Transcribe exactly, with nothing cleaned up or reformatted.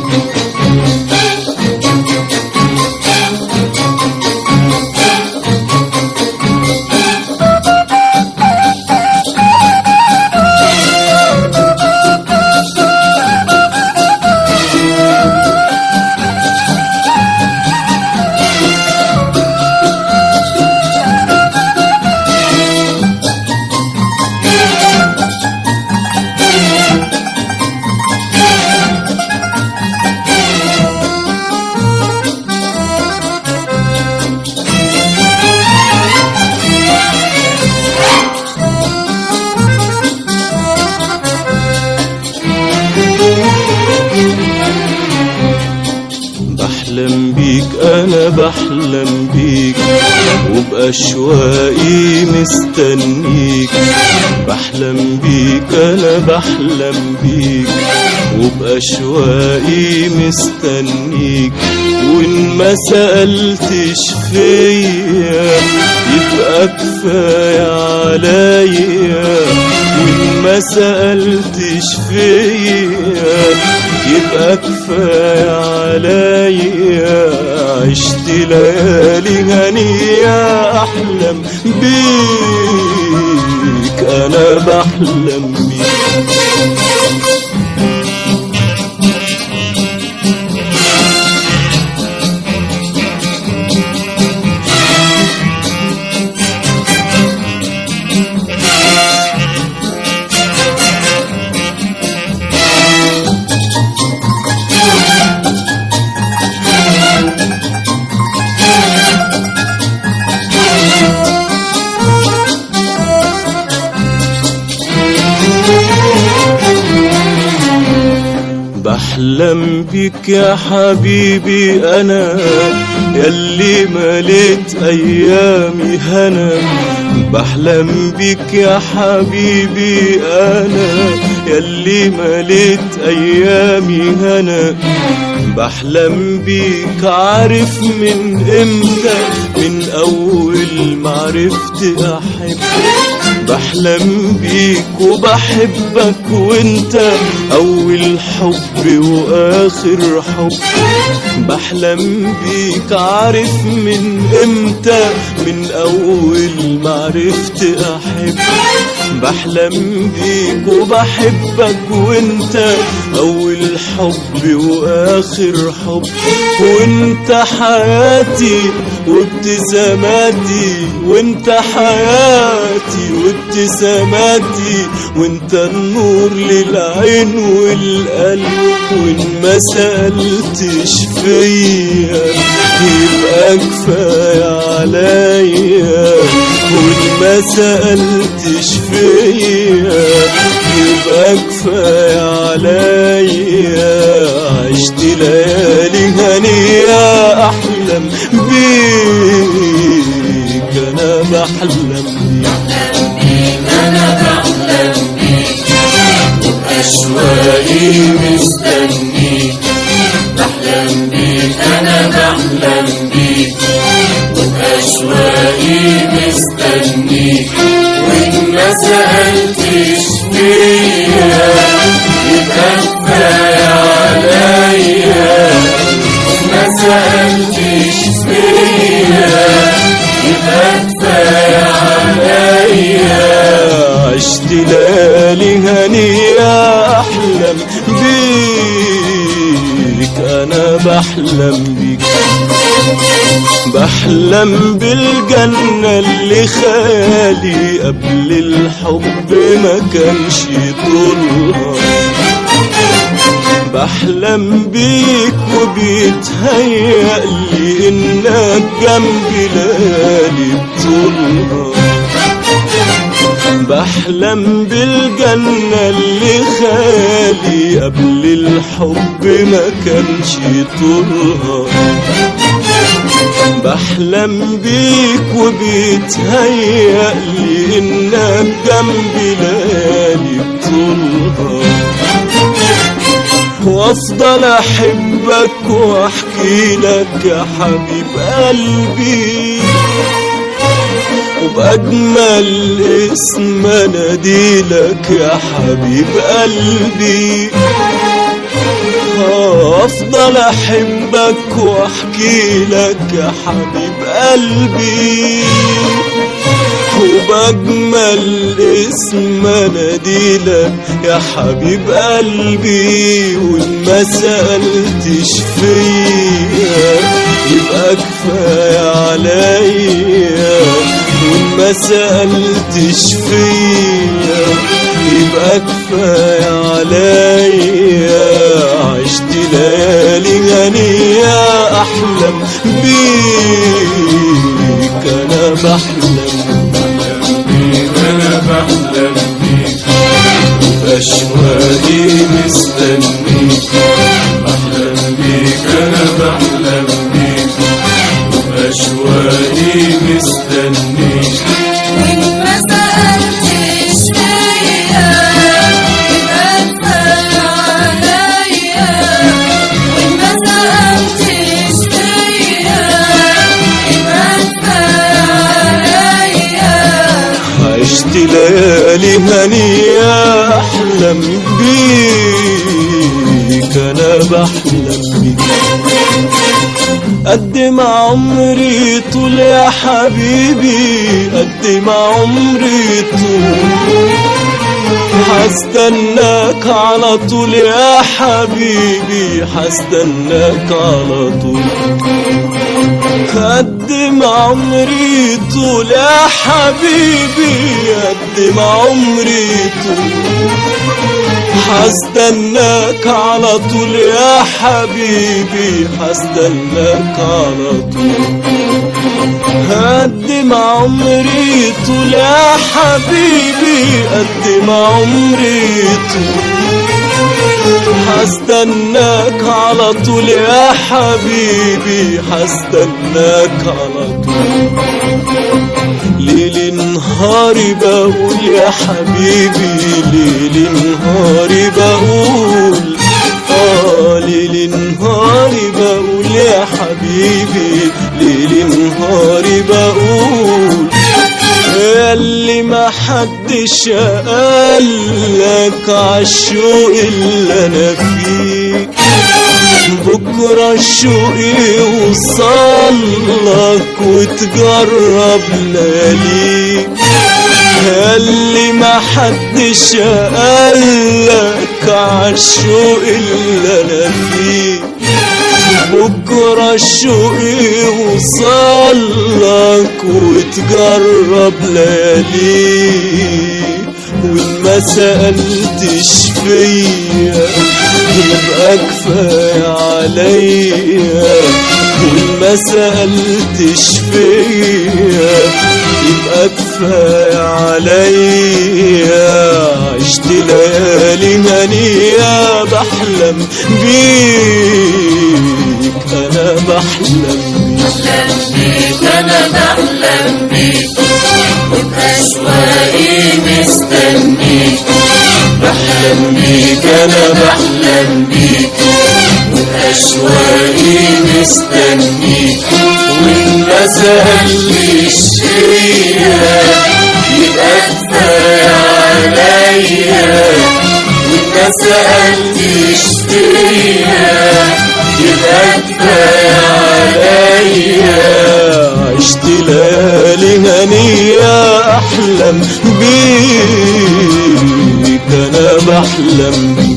بحلم بيك أنا بحلم بيك وبأشواقي مستنيك. بحلم بيك أنا بحلم بيك وبأشواقي مستنيك. وإن ما سألتش فيا يبقى كفاية عليا. وإن ما سألتش فيا يبقى كفاية عليا. عشت ليالي هنية أحلم بيك أنا بحلم بيك. بحلم بيك يا حبيبي أنا ياللي مليت أيامي هنا. بحلم بيك يا حبيبي أنا ياللي مليت أيامي هنا. بحلم بيك عارف من امتى، من أول ما عرفت أحب. بحلم بيك وبحبك وانت أول حب وآخر حب. بحلم بيك عارف من امتى، من أول ما عرفت أحب. بحلم بيك وبحبك وانت أول حب وآخر حب. وانت حياتي وابتساماتي، وانت حياتي وابتساماتي، وانت النور للعين والقلب. وان ما سألتش فيا يبقى كفاية عليا. وان ما سألتش فيا يبقى كفاية عليا. عشت ليالي هنية أحلم بيك أنا بحلم بيك أنا بحلم بيك وبأشواقي مستنيك. بحلم بيك أنا بحلم بيك وبأشواقي مستنيك. وإن ما سألتش فيا يبقى كفاية عليا. ما سألتش فيا يبقى كفاية عليا. عشت ليالي هنية أحلم بيك أنا بحلم بيك. بحلم بالجنة اللي خيالي قبل الحب ما كانش طولها. بحلم بيك وبيتهيألي إنك جنبي ليالي بطولها. بحلم بالجنة اللي خالي قبل الحب ما كانش طولها. بحلم بيك وبيتهيألي إنك جنبي ليالي بطولها. وافضل احبك واحكي لك يا حبيب قلبي، وبأجمل اسم اناديلك يا حبيب قلبي. افضل احبك واحكي لك يا حبيب قلبي، وبأجمل اسم اناديلك يا حبيب قلبي. وإن ما سألتش فيا يبقى كفاية عليا، وإن ما سألتش فيا يبقى كفاية عليا. عشت ليالي غنية أحلم بيك، أنا بحلم أنا بحلم بيك، أشواقي مستنيك. بحلم بيك أنا بحلم بيك، أشواقي مستنيك. وإن ما سألتش فيا يبقى كفاية عليا، وإن ما سألتش فيا يبقى كفاية عليا. عشت ليالي هنية أحلم بيك، أنا بحلم بيك. قد ما عمري طول يا حبيبي، قد ما عمري طول حستناك على طول يا حبيبي، حستناك على طول. قد ما عمري طول يا حبيبي، قد ما عمري طول حستناك على طول يا حبيبي، حستناك على طول. قد ما عمري طول يا حبيبي، قد ما عمري طول حستناك على طول يا حبيبي، حستناك على طول. ليل نهاري بقول يا حبيبي، ليل نهاري بقول، آه ليل نهاري بقول يا حبيبي، ليل نهاري بقول. ياللي ما حدش قالك عالشوق اللي انا فيه، بكرة الشوق يوصلك وتجرب لياليك. ياللي ما حدش قالك عالشوق اللي انا فيه، بكرة الشوق يوصلك وتجرب لياليك. وإن ما سألتش فيا يبقى كفاية عليا، وإن ما سألتش فيا يبقى كفاية عليا. عشت ليالي هنية بحلم بيك، أنا بحلم بحلم بيك أنا بحلم بيك، وبأشواقي مستنيك. بحلم بيك أنا بحلم بيك، وبأشواقي مستنيك. وإن ما سألتش فيا يبقى كفاية عليا، وإن ما سألتش فيا يبقى كفاية عليا. عشت ليالي هنية أحلم بيك، أنا بحلم بيك.